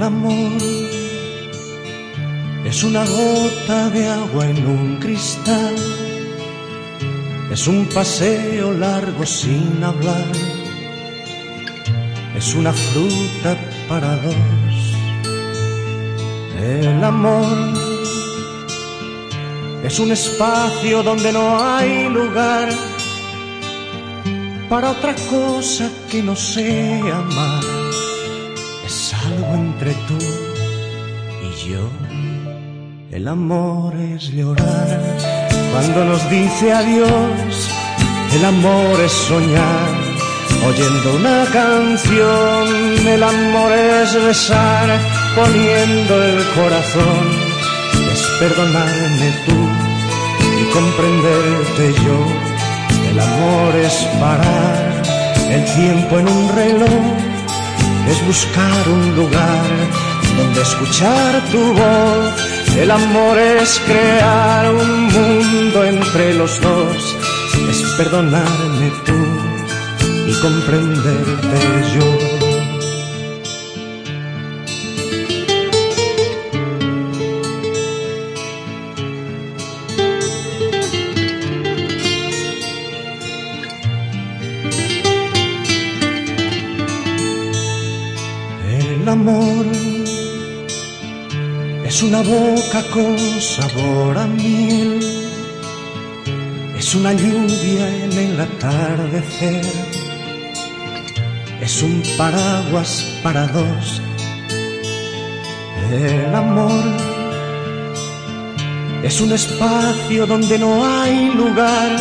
El amor es una gota de agua en un cristal, es un paseo largo sin hablar, es una fruta para dos. El amor es un espacio donde no hay lugar para otra cosa que no sea amar. Es algo entre tú y yo. El amor es llorar cuando nos dice adiós. El amor es soñar oyendo una canción. El amor es besar poniendo el corazón. Es perdonarme tú y comprenderte yo. El amor es parar el tiempo en un reloj. Es buscar un lugar donde escuchar tu voz. El amor es crear un mundo entre los dos. Es perdonarme tú y comprenderte yo. El amor es una boca con sabor a miel, es una lluvia en el atardecer, es un paraguas para dos. El amor es un espacio donde no hay lugar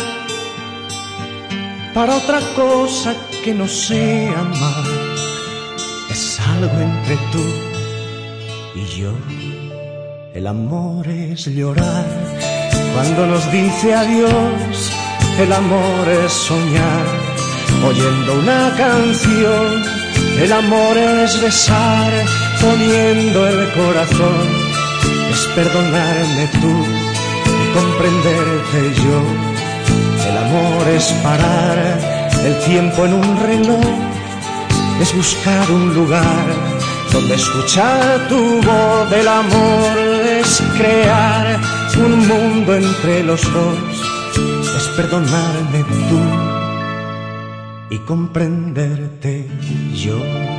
para otra cosa que no sea amar. Es algo entre tú y yo. El amor es llorar cuando nos dice adiós. El amor es soñar oyendo una canción. El amor es besar poniendo el corazón. Es perdonarme tú y comprenderte yo. El amor es parar el tiempo en un reloj. Es buscar un lugar donde escuchar tu voz. El amor es crear un mundo entre los dos. Es perdonarme tú y comprenderte yo.